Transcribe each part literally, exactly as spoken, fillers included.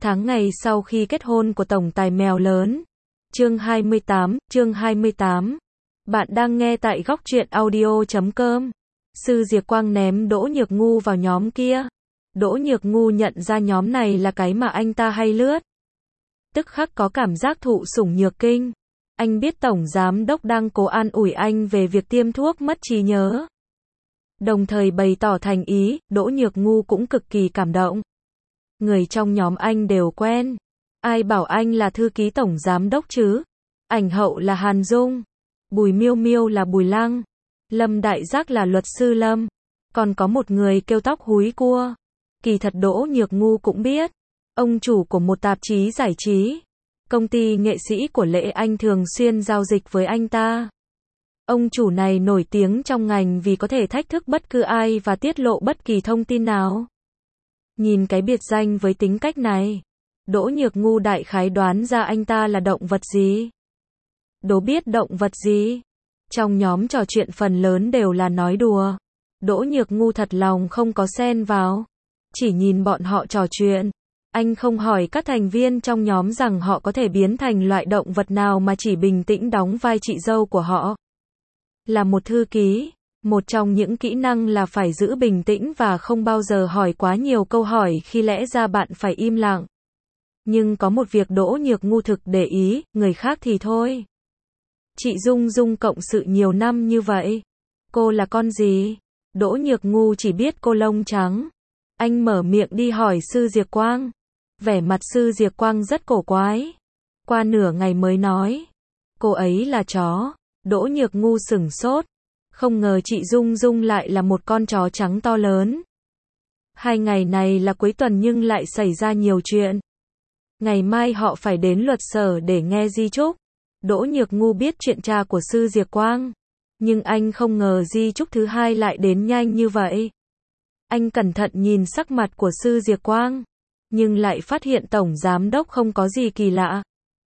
Tháng ngày sau khi kết hôn của tổng tài mèo lớn. Chương hai mươi tám, chương hai mươi tám. Bạn đang nghe tại góc truyện audio chấm com. Sư Diệp Quang ném Đỗ Nhược Ngu vào nhóm kia. Đỗ Nhược Ngu nhận ra nhóm này là cái mà anh ta hay lướt. Tức khắc có cảm giác thụ sủng nhược kinh. Anh biết tổng giám đốc đang cố an ủi anh về việc tiêm thuốc mất trí nhớ. Đồng thời bày tỏ thành ý, Đỗ Nhược Ngu cũng cực kỳ cảm động. Người trong nhóm anh đều quen. Ai bảo anh là thư ký tổng giám đốc chứ? Ảnh hậu là Hàn Dung. Bùi Miêu Miêu là Bùi Lăng. Lâm Đại Giác là luật sư Lâm. Còn có một người kêu tóc húi cua. Kỳ thật Đỗ Nhược Ngu cũng biết. Ông chủ của một tạp chí giải trí. Công ty nghệ sĩ của Lệ Anh thường xuyên giao dịch với anh ta. Ông chủ này nổi tiếng trong ngành vì có thể thách thức bất cứ ai và tiết lộ bất kỳ thông tin nào. Nhìn cái biệt danh với tính cách này, Đỗ Nhược Ngu đại khái đoán ra anh ta là động vật gì. Đố biết động vật gì? Trong nhóm trò chuyện phần lớn đều là nói đùa. Đỗ Nhược Ngu thật lòng không có xen vào. Chỉ nhìn bọn họ trò chuyện. Anh không hỏi các thành viên trong nhóm rằng họ có thể biến thành loại động vật nào mà chỉ bình tĩnh đóng vai chị dâu của họ. Là một thư ký, một trong những kỹ năng là phải giữ bình tĩnh và không bao giờ hỏi quá nhiều câu hỏi khi lẽ ra bạn phải im lặng. Nhưng có một việc Đỗ Nhược Ngu thực để ý, người khác thì thôi. Chị Dung Dung cộng sự nhiều năm như vậy. Cô là con gì? Đỗ Nhược Ngu chỉ biết cô lông trắng. Anh mở miệng đi hỏi Sư Diệp Quang. Vẻ mặt Sư Diệp Quang rất cổ quái. Qua nửa ngày mới nói. Cô ấy là chó. Đỗ Nhược Ngu sửng sốt. Không ngờ chị Dung Dung lại là một con chó trắng to lớn. Hai ngày này là cuối tuần nhưng lại xảy ra nhiều chuyện. Ngày mai họ phải đến luật sở để nghe di chúc. Đỗ Nhược Ngu biết chuyện cha của Sư Diệp Quang. Nhưng anh không ngờ di chúc thứ hai lại đến nhanh như vậy. Anh cẩn thận nhìn sắc mặt của Sư Diệp Quang. Nhưng lại phát hiện tổng giám đốc không có gì kỳ lạ.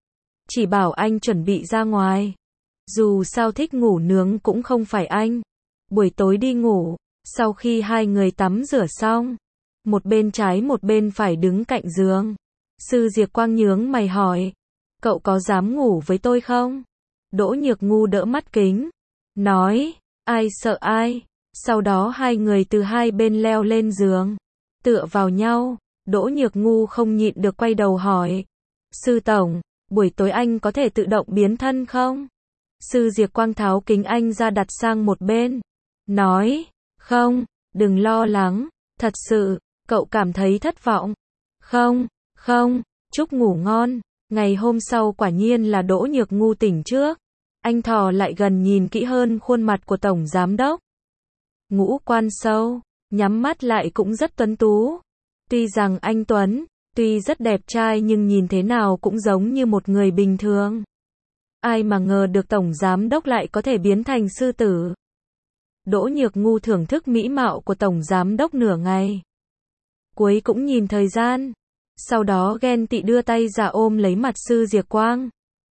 Chỉ bảo anh chuẩn bị ra ngoài. Dù sao thích ngủ nướng cũng không phải anh. Buổi tối đi ngủ, sau khi hai người tắm rửa xong, một bên trái một bên phải đứng cạnh giường. Sư Diệp Quang nhướng mày hỏi, cậu có dám ngủ với tôi không? Đỗ Nhược Ngu đỡ mắt kính, nói, ai sợ ai. Sau đó hai người từ hai bên leo lên giường, tựa vào nhau. Đỗ Nhược Ngu không nhịn được quay đầu hỏi, Sư Tổng, buổi tối anh có thể tự động biến thân không? Sư Diệp Quang tháo kính anh ra đặt sang một bên. Nói, không, đừng lo lắng, thật sự, cậu cảm thấy thất vọng. Không, không, chúc ngủ ngon. Ngày hôm sau quả nhiên là Đỗ Nhược Ngu tỉnh trước. Anh thò lại gần nhìn kỹ hơn khuôn mặt của tổng giám đốc. Ngũ quan sâu, nhắm mắt lại cũng rất tuấn tú. Tuy rằng anh tuấn, tuy rất đẹp trai nhưng nhìn thế nào cũng giống như một người bình thường. Ai mà ngờ được tổng giám đốc lại có thể biến thành sư tử. Đỗ Nhược Ngu thưởng thức mỹ mạo của tổng giám đốc nửa ngày. Cuối cũng nhìn thời gian. Sau đó ghen tị đưa tay ra ôm lấy mặt Sư Diệp Quang.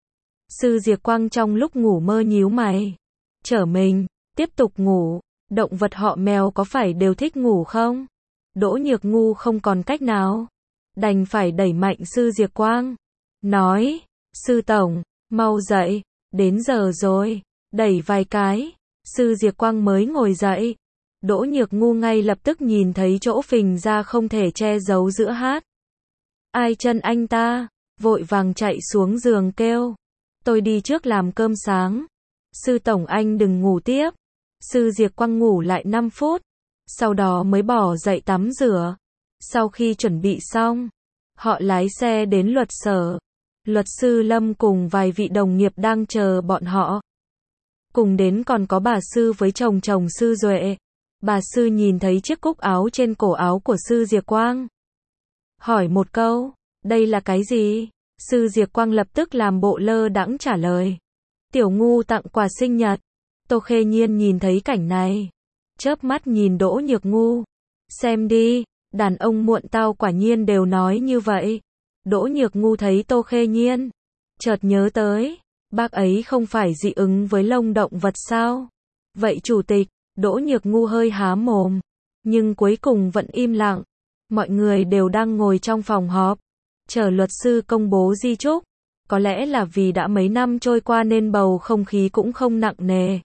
Sư Diệp Quang trong lúc ngủ mơ nhíu mày. Trở mình, tiếp tục ngủ. Động vật họ mèo có phải đều thích ngủ không? Đỗ Nhược Ngu không còn cách nào. Đành phải đẩy mạnh Sư Diệp Quang. Nói, Sư Tổng, mau dậy, đến giờ rồi. Đẩy vài cái, Sư Diệp Quang mới ngồi dậy. Đỗ Nhược Ngu ngay lập tức nhìn thấy chỗ phình ra không thể che giấu giữa hát. Ai chân anh ta, vội vàng chạy xuống giường kêu. Tôi đi trước làm cơm sáng. Sư Tổng anh đừng ngủ tiếp. Sư Diệp Quang ngủ lại năm phút. Sau đó mới bỏ dậy tắm rửa. Sau khi chuẩn bị xong, họ lái xe đến luật sở. Luật sư Lâm cùng vài vị đồng nghiệp đang chờ bọn họ. Cùng đến còn có bà Sư với chồng chồng Sư Duệ. Bà Sư nhìn thấy chiếc cúc áo trên cổ áo của Sư Diệp Quang. Hỏi một câu, đây là cái gì? Sư Diệp Quang lập tức làm bộ lơ đãng trả lời. Tiểu Ngu tặng quà sinh nhật. Tô Khê Nhiên nhìn thấy cảnh này. Chớp mắt nhìn Đỗ Nhược Ngu. Xem đi, đàn ông muộn tao quả nhiên đều nói như vậy. Đỗ Nhược Ngu thấy Tô Khê Nhiên. Chợt nhớ tới, bác ấy không phải dị ứng với lông động vật sao? Vậy chủ tịch, Đỗ Nhược Ngu hơi há mồm. Nhưng cuối cùng vẫn im lặng. Mọi người đều đang ngồi trong phòng họp. chờ luật sư công bố di chúc. Có lẽ là vì đã mấy năm trôi qua nên bầu không khí cũng không nặng nề.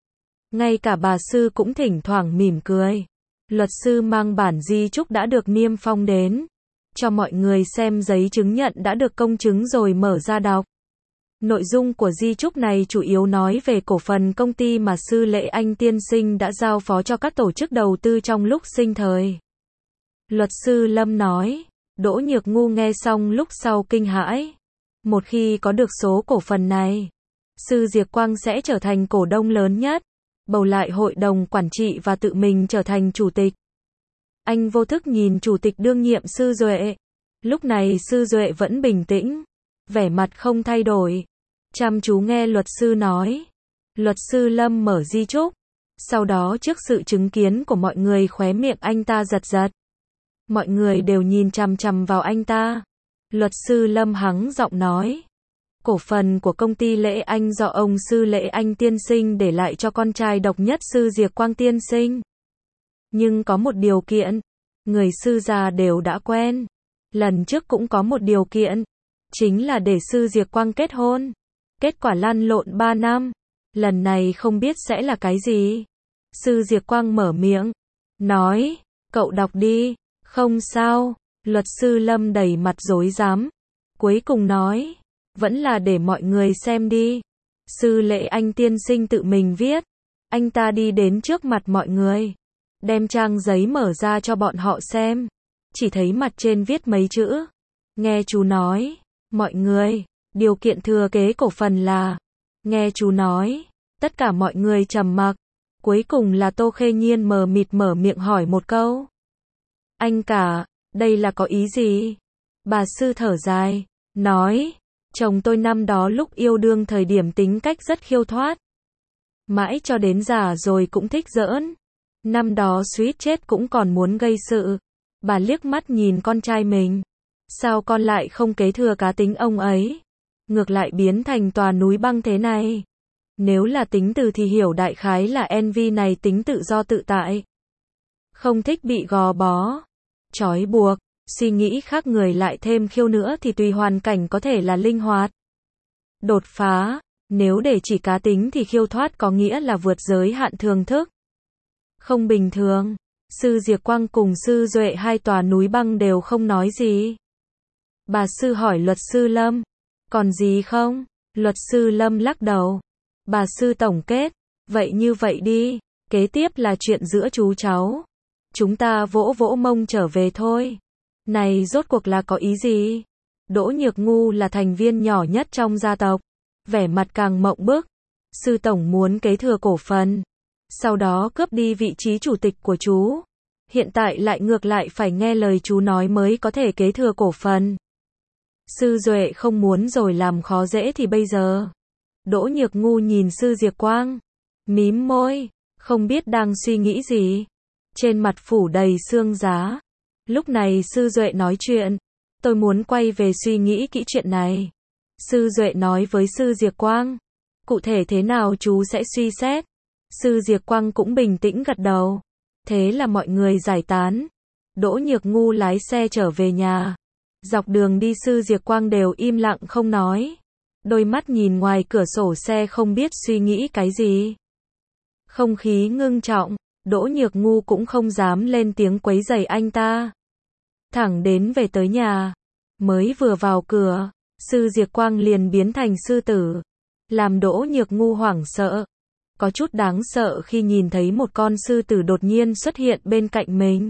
Ngay cả bà sư cũng thỉnh thoảng mỉm cười. Luật sư mang bản di chúc đã được niêm phong đến, cho mọi người xem giấy chứng nhận đã được công chứng rồi mở ra đọc. Nội dung của di chúc này chủ yếu nói về cổ phần công ty mà sư Lệ Anh tiên sinh đã giao phó cho các tổ chức đầu tư trong lúc sinh thời. Luật sư Lâm nói. Đỗ Nhược Ngu nghe xong lúc sau kinh hãi. Một khi có được số cổ phần này, sư Diệp Quang sẽ trở thành cổ đông lớn nhất, bầu lại hội đồng quản trị và tự mình trở thành chủ tịch. Anh vô thức nhìn chủ tịch đương nhiệm sư Duệ. Lúc này sư Duệ vẫn bình tĩnh, vẻ mặt không thay đổi, chăm chú nghe luật sư nói. Luật sư Lâm mở di chúc, sau đó trước sự chứng kiến của mọi người khóe miệng anh ta giật giật. Mọi người đều nhìn chằm chằm vào anh ta. Luật sư Lâm hắng giọng nói. Cổ phần của công ty Lệ Anh do ông sư Lệ Anh tiên sinh để lại cho con trai độc nhất sư Diệp Quang tiên sinh. Nhưng có một điều kiện, người sư già đều đã quen. Lần trước cũng có một điều kiện, chính là để sư Diệp Quang kết hôn. Kết quả lăn lộn ba năm, lần này không biết sẽ là cái gì. Sư Diệp Quang mở miệng, nói, cậu đọc đi. Không sao, luật sư Lâm đầy mặt rối rắm, cuối cùng nói, vẫn là để mọi người xem đi. Sư Lệ Anh tiên sinh tự mình viết. Anh ta đi đến trước mặt mọi người, đem trang giấy mở ra cho bọn họ xem. Chỉ thấy mặt trên viết mấy chữ. Nghe chú nói, mọi người, điều kiện thừa kế cổ phần là. Nghe chú nói, tất cả mọi người trầm mặc. Cuối cùng là Tô Khê Nhiên mờ mịt mở miệng hỏi một câu. Anh cả, đây là có ý gì? Bà sư thở dài, nói, chồng tôi năm đó lúc yêu đương thời điểm tính cách rất khiêu thoát. Mãi cho đến già rồi cũng thích giỡn. Năm đó suýt chết cũng còn muốn gây sự. Bà liếc mắt nhìn con trai mình. Sao con lại không kế thừa cá tính ông ấy? Ngược lại biến thành tòa núi băng thế này. Nếu là tính từ thì hiểu đại khái là Envy này tính tự do tự tại. Không thích bị gò bó, trói buộc, suy nghĩ khác người lại thêm khiêu nữa thì tùy hoàn cảnh có thể là linh hoạt. Đột phá, nếu để chỉ cá tính thì khiêu thoát có nghĩa là vượt giới hạn thường thức. Không bình thường, sư Diệp Quang cùng sư Duệ hai tòa núi băng đều không nói gì. Bà sư hỏi luật sư Lâm, còn gì không? Luật sư Lâm lắc đầu. Bà sư tổng kết, vậy như vậy đi, kế tiếp là chuyện giữa chú cháu. Chúng ta vỗ vỗ mông trở về thôi. Này rốt cuộc là có ý gì? Đỗ Nhược Ngu là thành viên nhỏ nhất trong gia tộc. Vẻ mặt càng mộng bức. Sư tổng muốn kế thừa cổ phần. Sau đó cướp đi vị trí chủ tịch của chú. Hiện tại lại ngược lại phải nghe lời chú nói mới có thể kế thừa cổ phần. Sư Duệ không muốn rồi làm khó dễ thì bây giờ. Đỗ Nhược Ngu nhìn sư Diệp Quang. Mím môi. Không biết đang suy nghĩ gì. Trên mặt phủ đầy xương giá. Lúc này sư Duệ nói chuyện. Tôi muốn quay về suy nghĩ kỹ chuyện này. Sư Duệ nói với sư Diệp Quang. Cụ thể thế nào chú sẽ suy xét. Sư Diệp Quang cũng bình tĩnh gật đầu. Thế là mọi người giải tán. Đỗ Nhược Ngu lái xe trở về nhà. Dọc đường đi sư Diệp Quang đều im lặng không nói. Đôi mắt nhìn ngoài cửa sổ xe không biết suy nghĩ cái gì. Không khí ngưng trọng. Đỗ Nhược Ngu cũng không dám lên tiếng quấy rầy anh ta. Thẳng đến về tới nhà. Mới vừa vào cửa, sư Diệp Quang liền biến thành sư tử. Làm Đỗ Nhược Ngu hoảng sợ. Có chút đáng sợ khi nhìn thấy một con sư tử đột nhiên xuất hiện bên cạnh mình.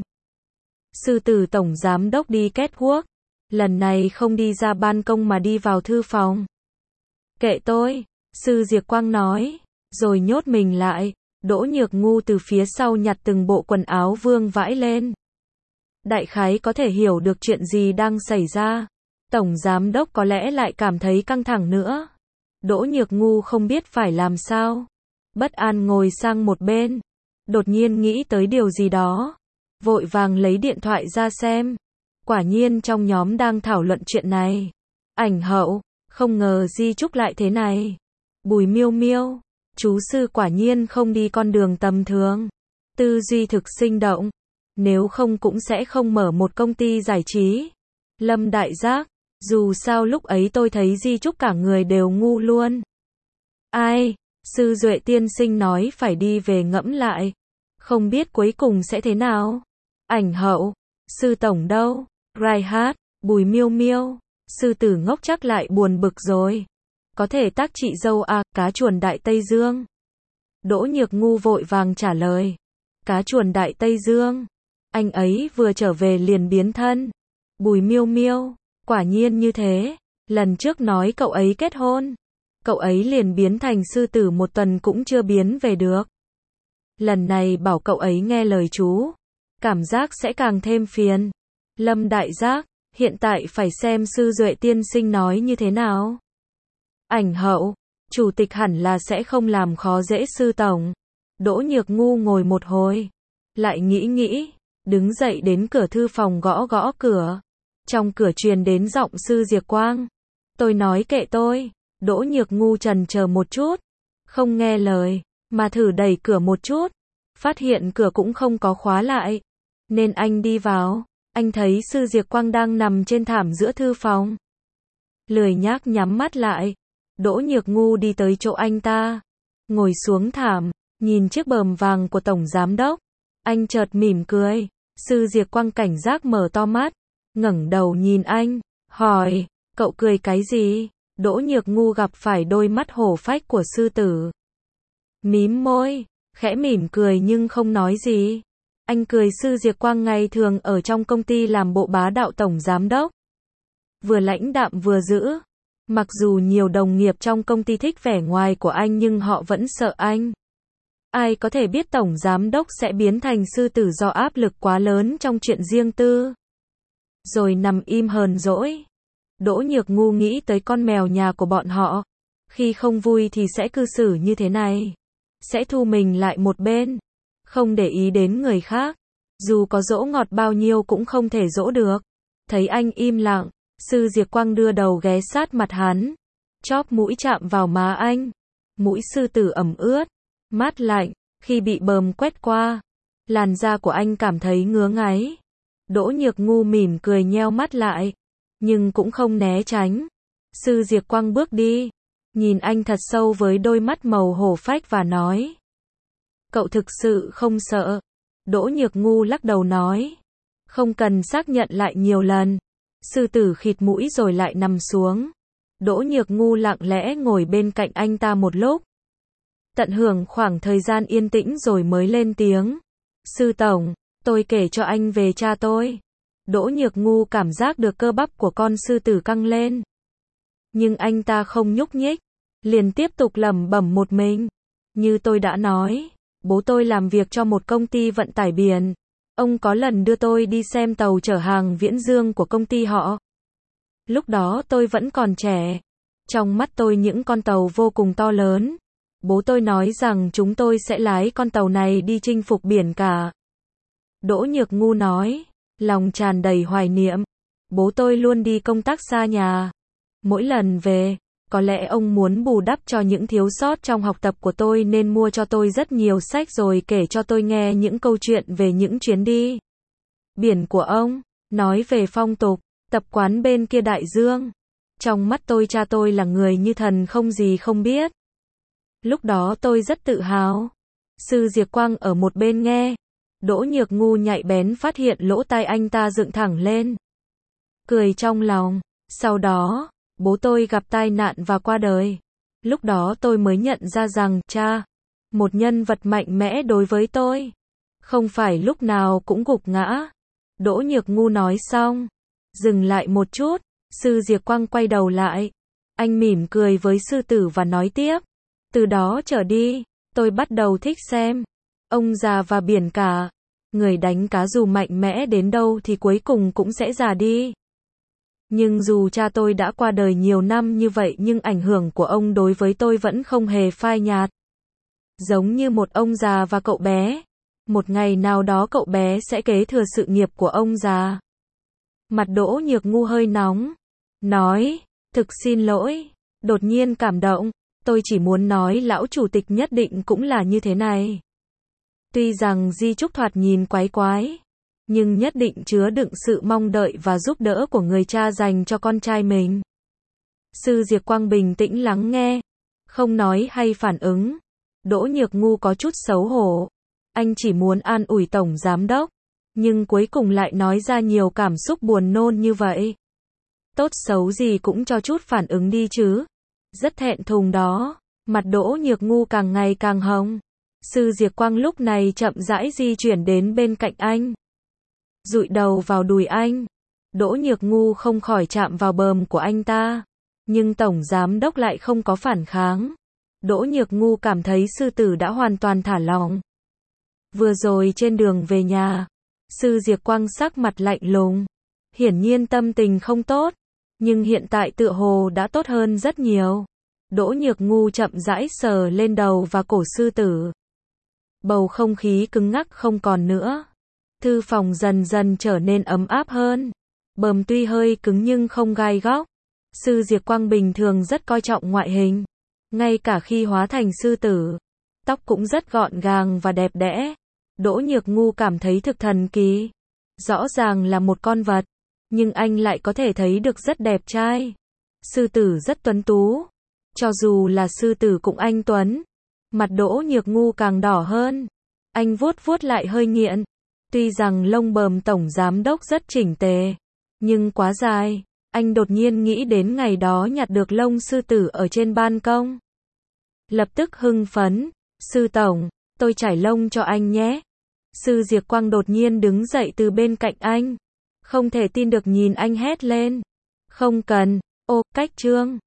Sư tử tổng giám đốc đi catwalk. Lần này không đi ra ban công mà đi vào thư phòng. Kệ tôi, sư Diệp Quang nói, rồi nhốt mình lại. Đỗ Nhược Ngu từ phía sau nhặt từng bộ quần áo vương vãi lên. Đại khái có thể hiểu được chuyện gì đang xảy ra. Tổng giám đốc có lẽ lại cảm thấy căng thẳng nữa. Đỗ Nhược Ngu không biết phải làm sao. Bất an ngồi sang một bên. Đột nhiên nghĩ tới điều gì đó. Vội vàng lấy điện thoại ra xem. Quả nhiên trong nhóm đang thảo luận chuyện này. Ảnh hậu, không ngờ di chúc lại thế này. Bùi Miêu Miêu, chú sư quả nhiên không đi con đường tầm thường. Tư duy thực sinh động. Nếu không cũng sẽ không mở một công ty giải trí. Lâm Đại Giác, Dù sao lúc ấy tôi thấy Di Trúc cả người đều ngu luôn. Ai, sư Duệ tiên sinh nói phải đi về ngẫm lại. Không biết cuối cùng sẽ thế nào. Ảnh hậu, sư tổng đâu? Reinhardt, Bùi Miêu Miêu, sư tử ngốc chắc lại buồn bực rồi. Có thể tác chị dâu à, cá chuồn Đại Tây Dương. Đỗ Nhược Ngu vội vàng trả lời. Cá chuồn Đại Tây Dương. Anh ấy vừa trở về liền biến thân. Bùi Miêu Miêu, quả nhiên như thế. Lần trước nói cậu ấy kết hôn. Cậu ấy liền biến thành sư tử một tuần cũng chưa biến về được. Lần này bảo cậu ấy nghe lời chú. Cảm giác sẽ càng thêm phiền. Lâm Đại Giác, hiện tại phải xem sư Duệ tiên sinh nói như thế nào. Ảnh hậu, chủ tịch hẳn là sẽ không làm khó dễ sư tổng. Đỗ Nhược Ngu ngồi một hồi. Lại nghĩ nghĩ, đứng dậy đến cửa thư phòng gõ gõ cửa. Trong cửa truyền đến giọng sư Diệp Quang. Tôi nói kệ tôi. Đỗ Nhược Ngu trần chờ một chút. Không nghe lời, mà thử đẩy cửa một chút. Phát hiện cửa cũng không có khóa lại. Nên anh đi vào. Anh thấy sư Diệp Quang đang nằm trên thảm giữa thư phòng. Lười nhác nhắm mắt lại. Đỗ Nhược Ngu đi tới chỗ anh ta. Ngồi xuống thảm, nhìn chiếc bờm vàng của tổng giám đốc. Anh chợt mỉm cười. Sư Diệp Quang cảnh giác mở to mắt. Ngẩng đầu nhìn anh. Hỏi, cậu cười cái gì? Đỗ Nhược Ngu gặp phải đôi mắt hổ phách của sư tử. Mím môi, khẽ mỉm cười nhưng không nói gì. Anh cười sư Diệp Quang ngày thường ở trong công ty làm bộ bá đạo tổng giám đốc. Vừa lãnh đạm vừa dữ. Mặc dù nhiều đồng nghiệp trong công ty thích vẻ ngoài của anh nhưng họ vẫn sợ anh. Ai có thể biết tổng giám đốc sẽ biến thành sư tử do áp lực quá lớn trong chuyện riêng tư. Rồi nằm im hờn dỗi. Đỗ Nhược Ngu nghĩ tới con mèo nhà của bọn họ. Khi không vui thì sẽ cư xử như thế này. Sẽ thu mình lại một bên. Không để ý đến người khác. Dù có dỗ ngọt bao nhiêu cũng không thể dỗ được. Thấy anh im lặng, sư Diệp Quang đưa đầu ghé sát mặt hắn. Chóp mũi chạm vào má anh. Mũi sư tử ẩm ướt, mát lạnh, khi bị bờm quét qua. Làn da của anh cảm thấy ngứa ngáy. Đỗ Nhược Ngu mỉm cười nheo mắt lại. Nhưng cũng không né tránh. Sư Diệp Quang bước đi. Nhìn anh thật sâu với đôi mắt màu hổ phách và nói. Cậu thực sự không sợ. Đỗ Nhược Ngu lắc đầu nói. Không cần xác nhận lại nhiều lần. Sư tử khịt mũi rồi lại nằm xuống. Đỗ Nhược Ngu lặng lẽ ngồi bên cạnh anh ta một lúc. Tận hưởng khoảng thời gian yên tĩnh rồi mới lên tiếng. Sư tổng, tôi kể cho anh về cha tôi. Đỗ Nhược Ngu cảm giác được cơ bắp của con sư tử căng lên. Nhưng anh ta không nhúc nhích. Liền tiếp tục lẩm bẩm một mình. Như tôi đã nói, bố tôi làm việc cho một công ty vận tải biển. Ông có lần đưa tôi đi xem tàu chở hàng Viễn Dương của công ty họ. Lúc đó tôi vẫn còn trẻ. Trong mắt tôi những con tàu vô cùng to lớn. Bố tôi nói rằng chúng tôi sẽ lái con tàu này đi chinh phục biển cả. Đỗ Nhược Ngu nói, lòng tràn đầy hoài niệm. Bố tôi luôn đi công tác xa nhà. Mỗi lần về, có lẽ ông muốn bù đắp cho những thiếu sót trong học tập của tôi nên mua cho tôi rất nhiều sách rồi kể cho tôi nghe những câu chuyện về những chuyến đi biển của ông, nói về phong tục, tập quán bên kia đại dương. Trong mắt tôi cha tôi là người như thần không gì không biết. Lúc đó tôi rất tự hào. Sư Diệp Quang ở một bên nghe. Đỗ Nhược Ngu nhạy bén phát hiện lỗ tai anh ta dựng thẳng lên. Cười trong lòng. Sau đó, bố tôi gặp tai nạn và qua đời. Lúc đó tôi mới nhận ra rằng cha, một nhân vật mạnh mẽ đối với tôi, không phải lúc nào cũng gục ngã. Đỗ Nhược Ngu nói xong, dừng lại một chút, sư Diệp Quang quay đầu lại. Anh mỉm cười với sư tử và nói tiếp. Từ đó trở đi, tôi bắt đầu thích xem ông già và biển cả. Người đánh cá dù mạnh mẽ đến đâu thì cuối cùng cũng sẽ già đi. Nhưng dù cha tôi đã qua đời nhiều năm như vậy nhưng ảnh hưởng của ông đối với tôi vẫn không hề phai nhạt. Giống như một ông già và cậu bé. Một ngày nào đó cậu bé sẽ kế thừa sự nghiệp của ông già. Mặt Đỗ Nhược Ngu hơi nóng. Nói, thực xin lỗi. Đột nhiên cảm động. Tôi chỉ muốn nói lão chủ tịch nhất định cũng là như thế này. Tuy rằng Di Trúc thoạt nhìn quái quái. nhưng nhất định chứa đựng sự mong đợi và giúp đỡ của người cha dành cho con trai mình. Sư Diệp Quang bình tĩnh lắng nghe, không nói hay phản ứng. Đỗ Nhược Ngu có chút xấu hổ. Anh chỉ muốn an ủi tổng giám đốc, nhưng cuối cùng lại nói ra nhiều cảm xúc buồn nôn như vậy. Tốt xấu gì cũng cho chút phản ứng đi chứ. Rất thẹn thùng đó. Mặt Đỗ Nhược Ngu càng ngày càng hồng. Sư Diệp Quang lúc này chậm rãi di chuyển đến bên cạnh anh, dụi đầu vào đùi anh. Đỗ Nhược Ngu không khỏi chạm vào bờm của anh ta, nhưng tổng giám đốc lại không có phản kháng. Đỗ Nhược Ngu cảm thấy sư tử đã hoàn toàn thả lỏng. Vừa rồi trên đường về nhà, sư Diệp Quang sắc mặt lạnh lùng, hiển nhiên tâm tình không tốt, nhưng hiện tại tựa hồ đã tốt hơn rất nhiều. Đỗ Nhược Ngu chậm rãi sờ lên đầu và cổ sư tử. Bầu không khí cứng ngắc không còn nữa. Thư phòng dần dần trở nên ấm áp hơn. Bờm tuy hơi cứng nhưng không gai góc. Sư Diệp Quang bình thường rất coi trọng ngoại hình. Ngay cả khi hóa thành sư tử, tóc cũng rất gọn gàng và đẹp đẽ. Đỗ Nhược Ngu cảm thấy thực thần kỳ. Rõ ràng là một con vật, nhưng anh lại có thể thấy được rất đẹp trai. Sư tử rất tuấn tú. Cho dù là sư tử cũng anh tuấn. Mặt Đỗ Nhược Ngu càng đỏ hơn. Anh vuốt vuốt lại hơi nghiện. Tuy rằng lông bờm tổng giám đốc rất chỉnh tề, nhưng quá dài. Anh đột nhiên nghĩ đến ngày đó nhặt được lông sư tử ở trên ban công. Lập tức hưng phấn. Sư tổng, tôi chải lông cho anh nhé. Sư Diệp Quang đột nhiên đứng dậy từ bên cạnh anh. Không thể tin được nhìn anh hét lên. Không cần. Ô, cách trương.